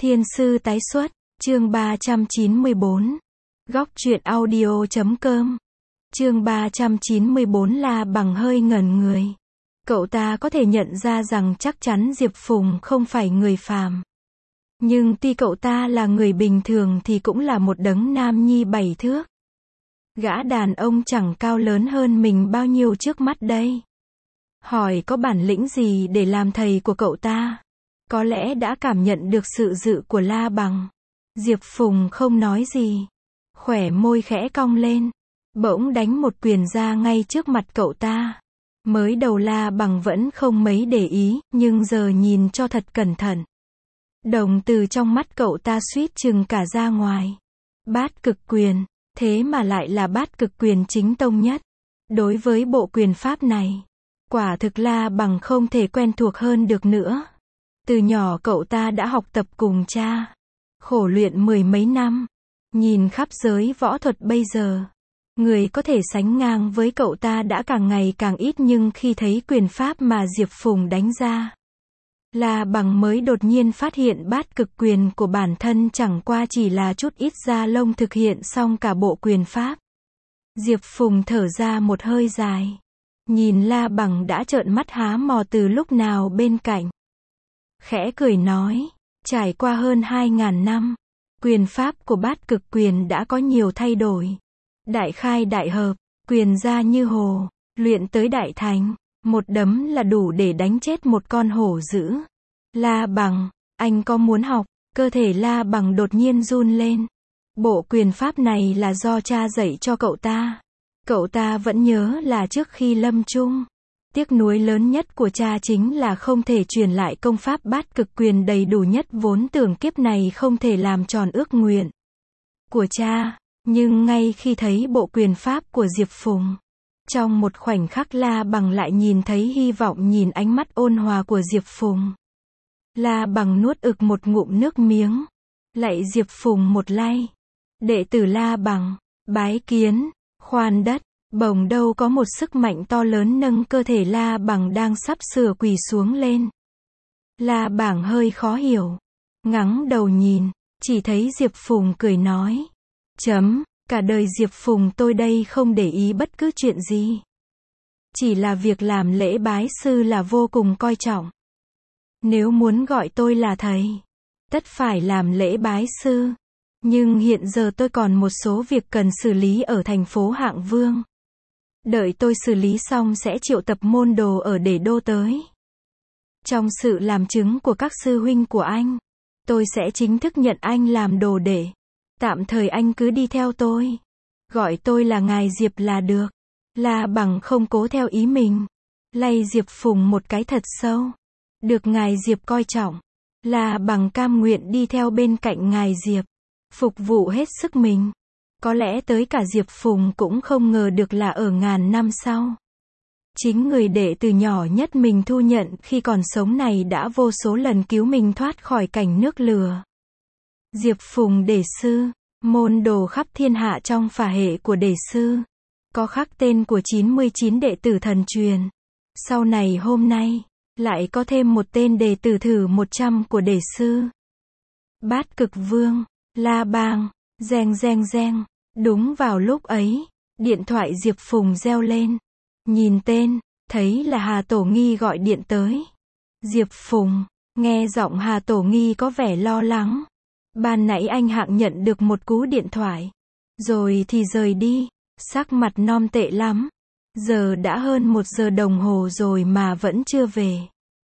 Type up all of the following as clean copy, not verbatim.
Thiên sư tái xuất, chương 394. Góc truyện audio.com. Chương 394 La Bằng hơi ngẩn người. Cậu ta có thể nhận ra rằng chắc chắn Diệp Phùng không phải người phàm. Nhưng tuy cậu ta là người bình thường thì cũng là một đấng nam nhi 7 thước. Gã đàn ông chẳng cao lớn hơn mình bao nhiêu trước mắt đây. Hỏi có bản lĩnh gì để làm thầy của cậu ta? Có lẽ đã cảm nhận được sự dự của La Bằng. Diệp Phùng không nói gì. Khỏe môi khẽ cong lên. Bỗng đánh một quyền ra ngay trước mặt cậu ta. Mới đầu La Bằng vẫn không mấy để ý, nhưng giờ nhìn cho thật cẩn thận. Đồng từ trong mắt cậu ta suýt chừng cả ra ngoài. Bát cực quyền, thế mà lại là bát cực quyền chính tông nhất. Đối với bộ quyền pháp này, quả thực La Bằng không thể quen thuộc hơn được nữa. Từ nhỏ cậu ta đã học tập cùng cha, khổ luyện 10 mấy năm. Nhìn khắp giới võ thuật bây giờ, người có thể sánh ngang với cậu ta đã càng ngày càng ít, nhưng khi thấy quyền pháp mà Diệp Phùng đánh ra, La Bằng mới đột nhiên phát hiện bát cực quyền của bản thân chẳng qua chỉ là chút ít da lông thực hiện xong cả bộ quyền pháp. Diệp Phùng thở ra một hơi dài. Nhìn La Bằng đã trợn mắt há mò từ lúc nào bên cạnh. Khẽ cười nói, trải qua hơn 2.000 năm, quyền pháp của bát cực quyền đã có nhiều thay đổi. Đại khai đại hợp, quyền ra như hồ, luyện tới đại thành, một đấm là đủ để đánh chết một con hổ dữ. La Bằng, anh có muốn học? Cơ thể La Bằng đột nhiên run lên. Bộ quyền pháp này là do cha dạy cho cậu ta. Cậu ta vẫn nhớ là trước khi lâm chung, tiếc nuối lớn nhất của cha chính là không thể truyền lại công pháp bát cực quyền đầy đủ nhất, vốn tưởng kiếp này không thể làm tròn ước nguyện của cha. Nhưng ngay khi thấy bộ quyền pháp của Diệp Phùng, trong một khoảnh khắc La Bằng lại nhìn thấy hy vọng, nhìn ánh mắt ôn hòa của Diệp Phùng. La Bằng nuốt ực một ngụm nước miếng, lạy Diệp Phùng một lạy. Đệ tử La Bằng, bái kiến. Khoan đất, bỗng đâu có một sức mạnh to lớn nâng cơ thể La Bằng đang sắp sửa quỳ xuống lên. La Bằng hơi khó hiểu, ngẩng đầu nhìn, chỉ thấy Diệp Phùng cười nói. Cả đời Diệp Phùng tôi đây không để ý bất cứ chuyện gì. Chỉ là việc làm lễ bái sư là vô cùng coi trọng. Nếu muốn gọi tôi là thầy, tất phải làm lễ bái sư. Nhưng hiện giờ tôi còn một số việc cần xử lý ở thành phố Hạng Vương. Đợi tôi xử lý xong sẽ triệu tập môn đồ ở Để Đô tới. Trong sự làm chứng của các sư huynh của anh, tôi sẽ chính thức nhận anh làm đồ đệ. Tạm thời anh cứ đi theo tôi. Gọi tôi là Ngài Diệp là được. La Bằng không cố theo ý mình. Lạy Diệp Phùng một cái thật sâu. Được Ngài Diệp coi trọng, La Bằng cam nguyện đi theo bên cạnh Ngài Diệp, phục vụ hết sức mình. Có lẽ tới cả Diệp Phùng cũng không ngờ được là ở ngàn năm sau, chính người đệ từ nhỏ nhất mình thu nhận khi còn sống này đã vô số lần cứu mình thoát khỏi cảnh nước lửa. Diệp Phùng đệ sư, môn đồ khắp thiên hạ trong phả hệ của đệ sư, có khắc tên của 99 đệ tử thần truyền. Sau này hôm nay, lại có thêm một tên đệ tử thử 100 của đệ sư. Bát cực vương, La Bang, reng reng reng. Đúng vào lúc ấy, điện thoại Diệp Phùng reo lên. Nhìn tên, thấy là Hà Tổ Nghi gọi điện tới. Diệp Phùng, nghe giọng Hà Tổ Nghi có vẻ lo lắng. Ban nãy anh Hạng nhận được một cú điện thoại, rồi thì rời đi, sắc mặt non tệ lắm. Giờ đã hơn 1 giờ đồng hồ rồi mà vẫn chưa về.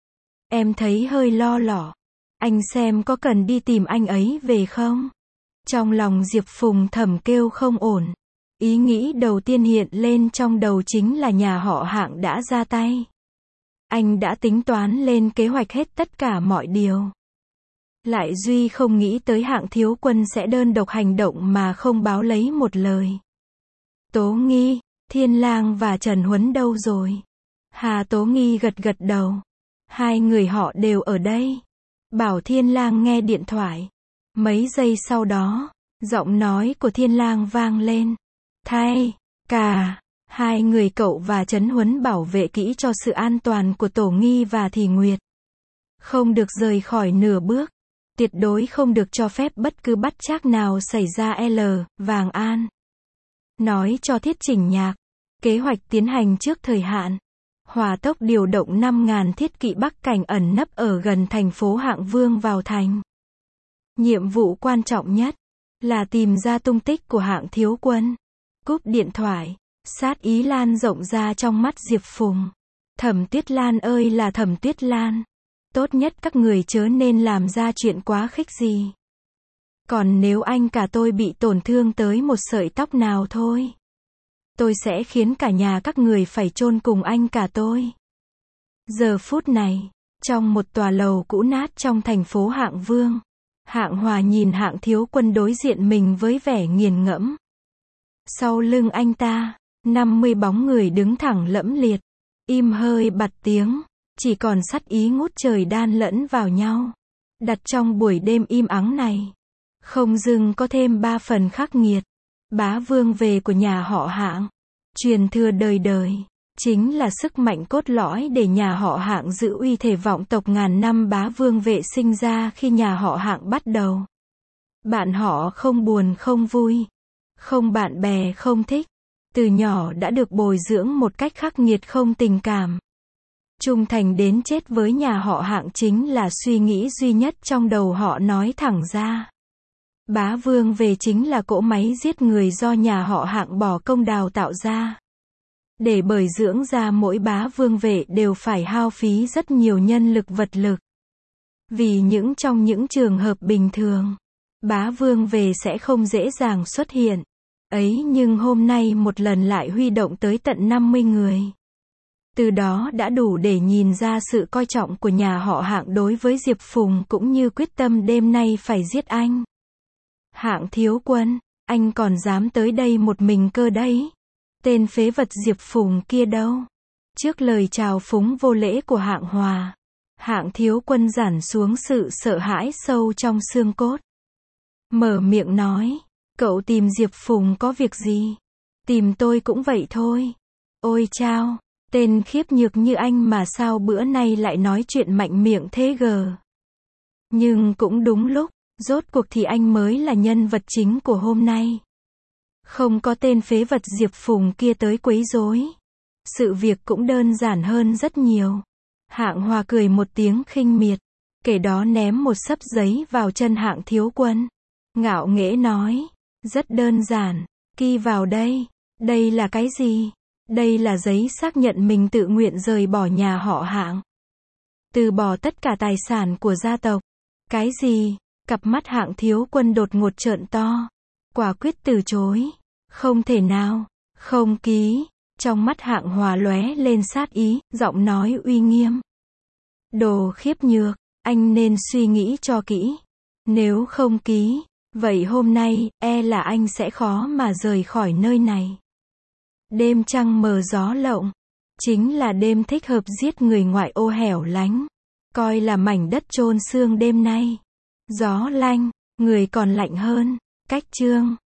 Em thấy hơi lo lỏ. Anh xem có cần đi tìm anh ấy về không? Trong lòng Diệp Phùng thầm kêu không ổn. Ý nghĩ đầu tiên hiện lên trong đầu chính là nhà họ Hạng đã ra tay. Anh đã tính toán lên kế hoạch hết tất cả mọi điều. Lại duy không nghĩ tới Hạng thiếu quân sẽ đơn độc hành động mà không báo lấy một lời. Tố Nghi, Thiên Lang và Trần Huấn đâu rồi? Hà Tố Nghi gật gật đầu. Hai người họ đều ở đây. Bảo Thiên Lang nghe điện thoại. Mấy giây sau đó, giọng nói của Thiên Lang vang lên. Thay, cả, hai người cậu và Trấn Huấn bảo vệ kỹ cho sự an toàn của Tổ Nghi và Thì Nguyệt. Không được rời khỏi nửa bước. tuyệt đối không được cho phép bất cứ bất trắc nào xảy ra. Vàng An nói cho Thiết chỉnh nhạc, kế hoạch tiến hành trước thời hạn. Hỏa tốc điều động 5.000 thiết kỵ Bắc Cảnh ẩn nấp ở gần thành phố Hạng Vương vào thành. Nhiệm vụ quan trọng nhất là tìm ra tung tích của Hạng thiếu quân. Cúp điện thoại, sát ý lan rộng ra trong mắt Diệp Phùng. Thẩm Tuyết Lan ơi là Thẩm Tuyết Lan, tốt nhất các người chớ nên làm ra chuyện quá khích gì. Còn nếu anh cả tôi bị tổn thương tới một sợi tóc nào thôi, tôi sẽ khiến cả nhà các người phải chôn cùng anh cả tôi. Giờ phút này, trong một tòa lầu cũ nát trong thành phố Hạng Vương, Hạng Hòa nhìn Hạng thiếu quân đối diện mình với vẻ nghiền ngẫm. Sau lưng anh ta, 50 bóng người đứng thẳng lẫm liệt, im hơi bặt tiếng, chỉ còn sát ý ngút trời đan lẫn vào nhau. Đặt trong buổi đêm im ắng này, không dưng có thêm 3 phần khắc nghiệt. Bá vương về của nhà họ Hạng, truyền thừa đời đời, chính là sức mạnh cốt lõi để nhà họ Hạng giữ uy thể vọng tộc ngàn năm. Bá vương vệ sinh ra khi nhà họ Hạng bắt đầu. Bạn họ không buồn không vui, không bạn bè không thích, từ nhỏ đã được bồi dưỡng một cách khắc nghiệt không tình cảm. Trung thành đến chết với nhà họ Hạng chính là suy nghĩ duy nhất trong đầu họ, nói thẳng ra. Bá vương về chính là cỗ máy giết người do nhà họ Hạng bỏ công đào tạo ra. Để bồi dưỡng ra mỗi bá vương vệ đều phải hao phí rất nhiều nhân lực vật lực. Vì trong những trường hợp bình thường, bá vương về sẽ không dễ dàng xuất hiện. Ấy nhưng hôm nay một lần lại huy động tới tận 50 người. Từ đó đã đủ để nhìn ra sự coi trọng của nhà họ Hạng đối với Diệp Phùng cũng như quyết tâm đêm nay phải giết anh. Hạng thiếu quân, anh còn dám tới đây một mình cơ đấy. Tên phế vật Diệp Phùng kia đâu? Trước lời chào phúng vô lễ của Hạng Hòa, Hạng thiếu quân giản xuống sự sợ hãi sâu trong xương cốt. Mở miệng nói, cậu tìm Diệp Phùng có việc gì? Tìm tôi cũng vậy thôi. Ôi chao, tên khiếp nhược như anh mà sao bữa nay lại nói chuyện mạnh miệng thế gờ? Nhưng cũng đúng lúc, rốt cuộc thì anh mới là nhân vật chính của hôm nay. Không có tên phế vật Diệp Phùng kia tới quấy rối, sự việc cũng đơn giản hơn rất nhiều. Hạng Hòa cười một tiếng khinh miệt, kể đó ném một xấp giấy vào chân Hạng thiếu quân. Ngạo nghễ nói, rất đơn giản, ký vào đây. Đây là cái gì? Đây là giấy xác nhận mình tự nguyện rời bỏ nhà họ Hạng, từ bỏ tất cả tài sản của gia tộc. Cái gì? Cặp mắt Hạng thiếu quân đột ngột trợn to, quả quyết từ chối. Không thể nào, không ký. Trong mắt Hạng Hòa lóe lên sát ý, giọng nói uy nghiêm. Đồ khiếp nhược, anh nên suy nghĩ cho kỹ. Nếu không ký, vậy hôm nay, là anh sẽ khó mà rời khỏi nơi này. Đêm trăng mờ gió lộng, chính là đêm thích hợp giết người ngoại ô hẻo lánh. Coi là mảnh đất chôn xương đêm nay. Gió lanh, người còn lạnh hơn. Cách chương